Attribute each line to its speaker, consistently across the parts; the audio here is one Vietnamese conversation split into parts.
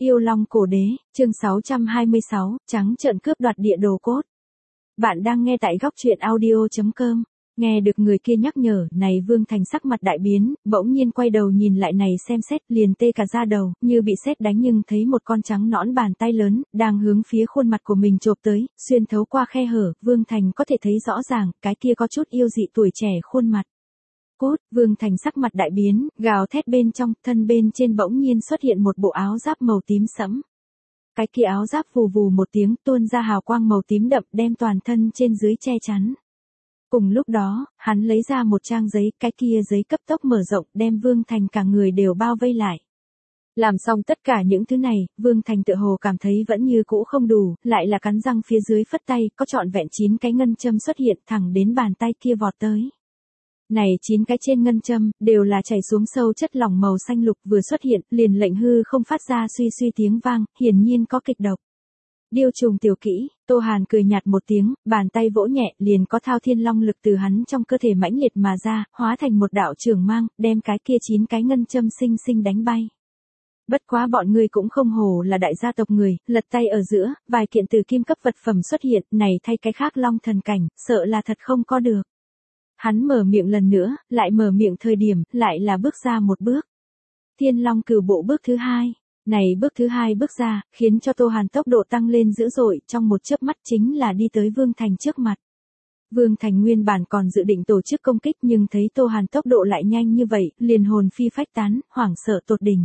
Speaker 1: Yêu Long Cổ Đế, chương 626, trắng trợn cướp đoạt địa đồ cốt. Bạn đang nghe tại góc truyện audio.com. Nghe được người kia nhắc nhở, này Vương Thành sắc mặt đại biến, bỗng nhiên quay đầu nhìn lại này xem xét, liền tê cả da đầu, như bị sét đánh nhưng thấy một con trắng nõn bàn tay lớn, đang hướng phía khuôn mặt của mình chộp tới, xuyên thấu qua khe hở, Vương Thành có thể thấy rõ ràng, cái kia có chút yêu dị tuổi trẻ khuôn mặt. Cút, Vương Thành sắc mặt đại biến, gào thét bên trong, thân bên trên bỗng nhiên xuất hiện một bộ áo giáp màu tím sẫm. Cái kia áo giáp vù vù một tiếng tuôn ra hào quang màu tím đậm đem toàn thân trên dưới che chắn. Cùng lúc đó, hắn lấy ra một trang giấy, cái kia giấy cấp tốc mở rộng đem Vương Thành cả người đều bao vây lại. Làm xong tất cả những thứ này, Vương Thành tự hồ cảm thấy vẫn như cũ không đủ, lại là cắn răng phía dưới phất tay, có trọn vẹn 9 cái ngân châm xuất hiện thẳng đến bàn tay kia vọt tới. Này 9 cái trên ngân châm, đều là chảy xuống sâu chất lỏng màu xanh lục vừa xuất hiện, liền lệnh hư không phát ra suy suy tiếng vang, hiển nhiên có kịch độc. Điêu trùng tiểu kỹ, Tô Hàn cười nhạt một tiếng, bàn tay vỗ nhẹ, liền có thao thiên long lực từ hắn trong cơ thể mãnh liệt mà ra, hóa thành một đạo trường mang, đem cái kia 9 cái ngân châm xinh xinh đánh bay. Bất quá bọn người cũng không hồ là đại gia tộc người, lật tay ở giữa, vài kiện từ kim cấp vật phẩm xuất hiện, này thay cái khác long thần cảnh, sợ là thật không có được. Hắn mở miệng lần nữa, lại mở miệng thời điểm, lại là bước ra một bước. Thiên Long Cửu Bộ bước thứ 2. Này bước thứ 2 bước ra, khiến cho Tô Hàn tốc độ tăng lên dữ dội, trong một chớp mắt chính là đi tới Vương Thành trước mặt. Vương Thành nguyên bản còn dự định tổ chức công kích nhưng thấy Tô Hàn tốc độ lại nhanh như vậy, liền hồn phi phách tán, hoảng sợ tột đỉnh.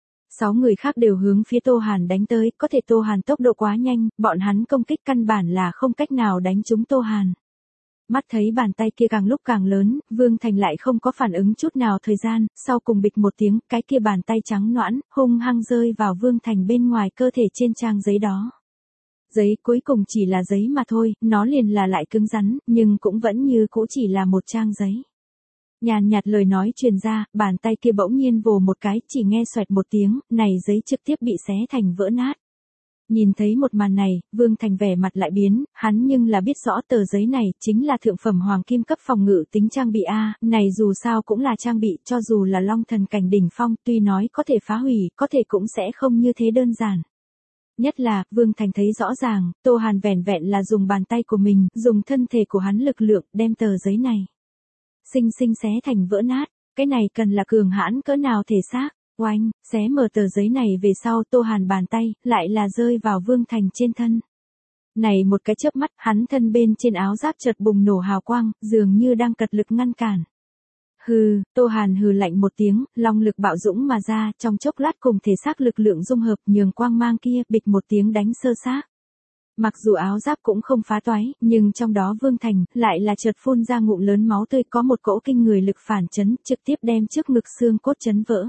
Speaker 1: 6 người khác đều hướng phía Tô Hàn đánh tới, có thể Tô Hàn tốc độ quá nhanh, bọn hắn công kích căn bản là không cách nào đánh trúng Tô Hàn. Mắt thấy bàn tay kia càng lúc càng lớn, Vương Thành lại không có phản ứng chút nào thời gian, sau cùng bịch một tiếng, cái kia bàn tay trắng nõn, hung hăng rơi vào Vương Thành bên ngoài cơ thể trên trang giấy đó. Giấy cuối cùng chỉ là giấy mà thôi, nó liền là lại cứng rắn, nhưng cũng vẫn như cũ chỉ là một trang giấy. Nhàn nhạt lời nói truyền ra, bàn tay kia bỗng nhiên vồ một cái, chỉ nghe xoẹt một tiếng, này giấy trực tiếp bị xé thành vỡ nát. Nhìn thấy một màn này, Vương Thành vẻ mặt lại biến, hắn nhưng là biết rõ tờ giấy này chính là thượng phẩm hoàng kim cấp phòng ngự tính trang bị A, này dù sao cũng là trang bị, cho dù là long thần cảnh đỉnh phong, tuy nói có thể phá hủy, có thể cũng sẽ không như thế đơn giản. Nhất là, Vương Thành thấy rõ ràng, Tô Hàn vẻn vẹn là dùng bàn tay của mình, dùng thân thể của hắn lực lượng, đem tờ giấy này xinh xinh xé thành vỡ nát, cái này cần là cường hãn cỡ nào thể xác. Oanh, xé mở tờ giấy này về sau Tô Hàn bàn tay, lại là rơi vào Vương Thành trên thân. Này một cái chớp mắt, hắn thân bên trên áo giáp chợt bùng nổ hào quang, dường như đang cật lực ngăn cản. Hừ, Tô Hàn hừ lạnh một tiếng, long lực bạo dũng mà ra, trong chốc lát cùng thể xác lực lượng dung hợp, nhường quang mang kia, bịch một tiếng đánh sơ xác. Mặc dù áo giáp cũng không phá toái, nhưng trong đó Vương Thành, lại là chợt phun ra ngụm lớn máu tươi, có một cỗ kinh người lực phản chấn, trực tiếp đem trước ngực xương cốt chấn vỡ.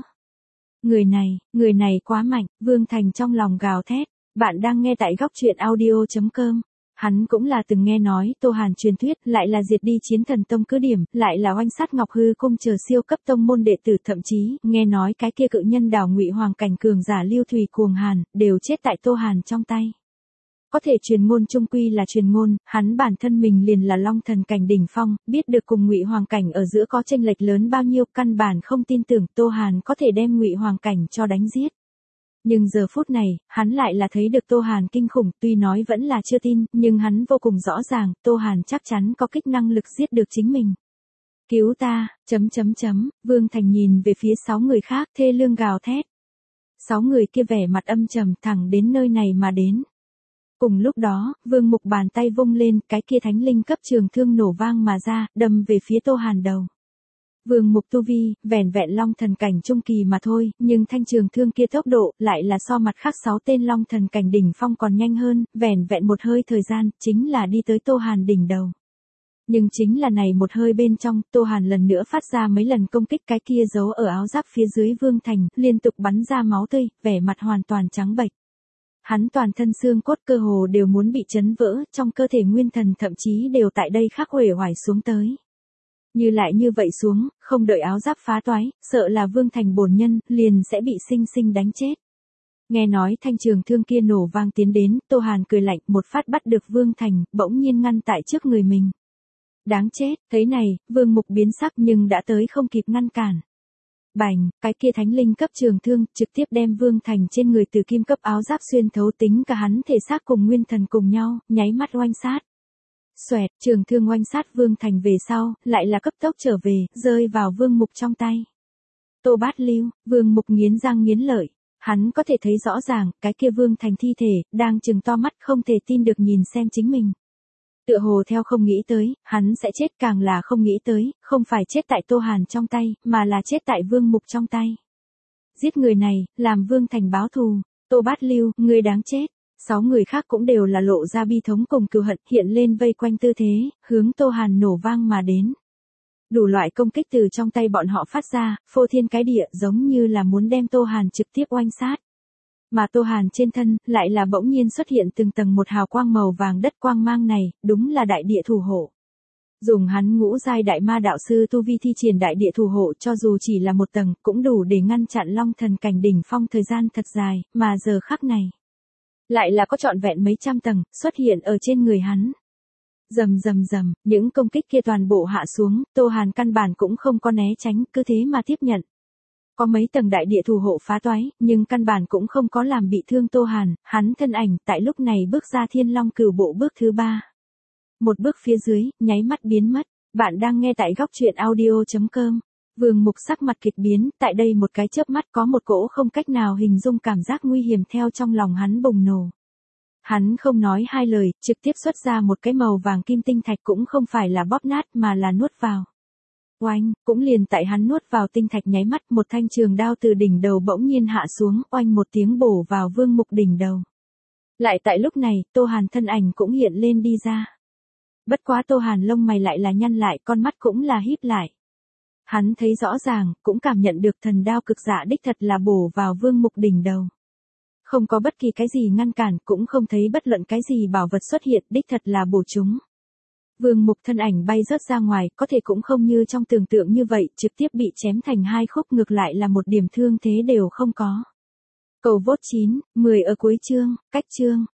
Speaker 1: Người này quá mạnh, Vương Thành trong lòng gào thét. Bạn đang nghe tại góc truyện audio.com. Hắn cũng là từng nghe nói Tô Hàn truyền thuyết, lại là diệt đi Chiến Thần Tông cứ điểm, lại là oanh sát Ngọc Hư Cung chờ siêu cấp tông môn đệ tử, thậm chí nghe nói cái kia cự nhân đảo Ngụy Hoàng cảnh cường giả Lưu Thùy Cuồng Hàn đều chết tại Tô Hàn trong tay. Có thể truyền ngôn chung quy là truyền ngôn, hắn bản thân mình liền là long thần cảnh đỉnh phong, biết được cùng Ngụy Hoàng cảnh ở giữa có chênh lệch lớn bao nhiêu, căn bản không tin tưởng Tô Hàn có thể đem Ngụy Hoàng cảnh cho đánh giết. Nhưng giờ phút này, hắn lại là thấy được Tô Hàn kinh khủng, tuy nói vẫn là chưa tin, nhưng hắn vô cùng rõ ràng, Tô Hàn chắc chắn có kích năng lực giết được chính mình. Cứu ta, Vương Thành nhìn về phía 6 người khác, thê lương gào thét. 6 người kia vẻ mặt âm trầm thẳng đến nơi này mà đến. Cùng lúc đó, Vương Mục bàn tay vung lên, cái kia thánh linh cấp trường thương nổ vang mà ra, đâm về phía Tô Hàn đầu. Vương Mục tu vi, vẻn vẹn long thần cảnh trung kỳ mà thôi, nhưng thanh trường thương kia tốc độ, lại là so mặt khác 6 tên long thần cảnh đỉnh phong còn nhanh hơn, vẻn vẹn một hơi thời gian, chính là đi tới Tô Hàn đỉnh đầu. Nhưng chính là này một hơi bên trong, Tô Hàn lần nữa phát ra mấy lần công kích, cái kia giấu ở áo giáp phía dưới Vương Thành, liên tục bắn ra máu tươi, vẻ mặt hoàn toàn trắng bệch. Hắn toàn thân xương cốt cơ hồ đều muốn bị chấn vỡ, trong cơ thể nguyên thần thậm chí đều tại đây khắc uể oải xuống tới. Như lại như vậy xuống, không đợi áo giáp phá toái, sợ là Vương Thành bổn nhân, liền sẽ bị sinh sinh đánh chết. Nghe nói thanh trường thương kia nổ vang tiến đến, Tô Hàn cười lạnh, một phát bắt được Vương Thành, bỗng nhiên ngăn tại trước người mình. Đáng chết, thấy này, Vương Mục biến sắc nhưng đã tới không kịp ngăn cản. Bành, cái kia thánh linh cấp trường thương, trực tiếp đem Vương Thành trên người từ kim cấp áo giáp xuyên thấu, tính cả hắn thể xác cùng nguyên thần cùng nhau, nháy mắt oanh sát. Xoẹt, trường thương oanh sát Vương Thành về sau, lại là cấp tốc trở về, rơi vào Vương Mục trong tay. Tô Bát Lưu, Vương Mục nghiến răng nghiến lợi. Hắn có thể thấy rõ ràng, cái kia Vương Thành thi thể, đang trừng to mắt không thể tin được nhìn xem chính mình. Tựa hồ theo không nghĩ tới, hắn sẽ chết, càng là không nghĩ tới, không phải chết tại Tô Hàn trong tay, mà là chết tại Vương Mục trong tay. Giết người này, làm Vương Thành báo thù. Tô Bát Lưu, ngươi đáng chết. 6 người khác cũng đều là lộ ra bi thống cùng cừu hận, hiện lên vây quanh tư thế, hướng Tô Hàn nổ vang mà đến. Đủ loại công kích từ trong tay bọn họ phát ra, phô thiên cái địa, giống như là muốn đem Tô Hàn trực tiếp oanh sát. Mà Tô Hàn trên thân, lại là bỗng nhiên xuất hiện từng tầng một hào quang màu vàng đất, quang mang này, đúng là đại địa thủ hộ. Dùng hắn ngũ giai đại ma đạo sư tu vi thi triển đại địa thủ hộ, cho dù chỉ là một tầng, cũng đủ để ngăn chặn Long Thần cảnh đỉnh phong thời gian thật dài, mà giờ khắc này lại là có trọn vẹn mấy trăm tầng, xuất hiện ở trên người hắn. Rầm rầm rầm, những công kích kia toàn bộ hạ xuống, Tô Hàn căn bản cũng không có né tránh, cứ thế mà tiếp nhận. Có mấy tầng đại địa thủ hộ phá toái, nhưng căn bản cũng không có làm bị thương Tô Hàn, hắn thân ảnh tại lúc này bước ra Thiên Long Cửu Bộ bước thứ 3. Một bước phía dưới, nháy mắt biến mất. Bạn đang nghe tại góc truyện audio.com. Vương Mục sắc mặt kịch biến, tại đây một cái chớp mắt có một cỗ không cách nào hình dung cảm giác nguy hiểm theo trong lòng hắn bùng nổ. Hắn không nói hai lời, trực tiếp xuất ra một cái màu vàng kim tinh thạch, cũng không phải là bóp nát mà là nuốt vào. Oanh, cũng liền tại hắn nuốt vào tinh thạch nháy mắt, một thanh trường đao từ đỉnh đầu bỗng nhiên hạ xuống, oanh một tiếng bổ vào Vương Mục đỉnh đầu. Lại tại lúc này, Tô Hàn thân ảnh cũng hiện lên đi ra. Bất quá Tô Hàn lông mày lại là nhăn lại, con mắt cũng là híp lại. Hắn thấy rõ ràng, cũng cảm nhận được thần đao cực dạ đích thật là bổ vào Vương Mục đỉnh đầu. Không có bất kỳ cái gì ngăn cản, cũng không thấy bất luận cái gì bảo vật xuất hiện, đích thật là bổ chúng. Vương Mục thân ảnh bay rớt ra ngoài, có thể cũng không như trong tưởng tượng như vậy, trực tiếp bị chém thành hai khúc, ngược lại là một điểm thương thế đều không có. Cầu vote 9, 10 ở cuối chương, cách chương.